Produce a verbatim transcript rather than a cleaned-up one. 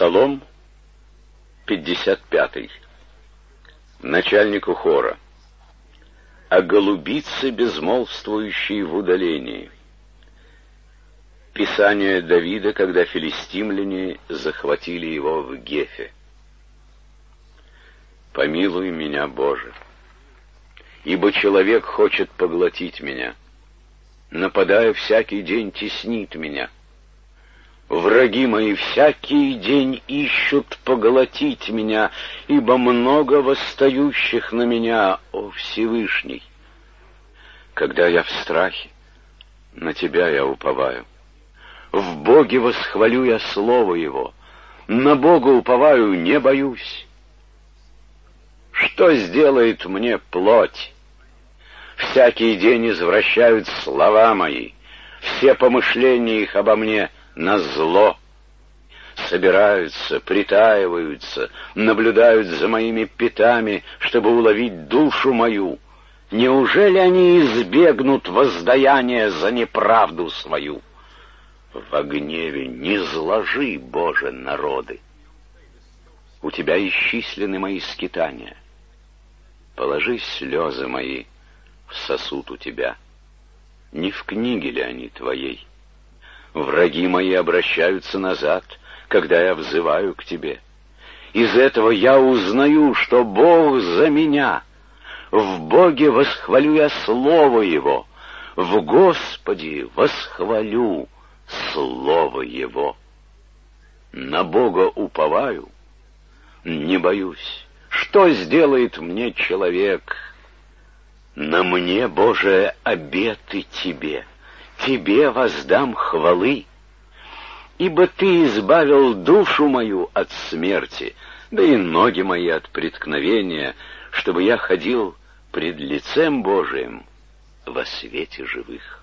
Псалом пятьдесят пятый. Начальнику хора. О голубице, безмолвствующей в удалении. Писание Давида, когда филистимляне захватили его в Гефе. «Помилуй меня, Боже, ибо человек хочет поглотить меня, нападая всякий день, теснит меня. Враги мои всякий день ищут поглотить меня, ибо много восстающих на меня, о Всевышний. Когда я в страхе, на Тебя я уповаю. В Боге восхвалю я слово Его, на Бога уповаю, не боюсь. Что сделает мне плоть? Всякий день извращают слова мои, все помышления их обо мне на зло. Собираются, притаиваются, наблюдают за моими пятами, чтобы уловить душу мою. Неужели они избегнут воздаяния за неправду свою? Во гневе не зложи, Боже, народы. У Тебя исчислены мои скитания. Положи слезы мои в сосуд у Тебя. Не в книге ли они Твоей? Враги мои обращаются назад, когда я взываю к Тебе. Из этого я узнаю, что Бог за меня. В Боге восхвалю я слово Его, в Господе восхвалю слово Его. На Бога уповаю, не боюсь. Что сделает мне человек? На мне, Боже, обеты Тебе. Тебе воздам хвалы, ибо Ты избавил душу мою от смерти, да и ноги мои от преткновения, чтобы я ходил пред лицем Божиим во свете живых.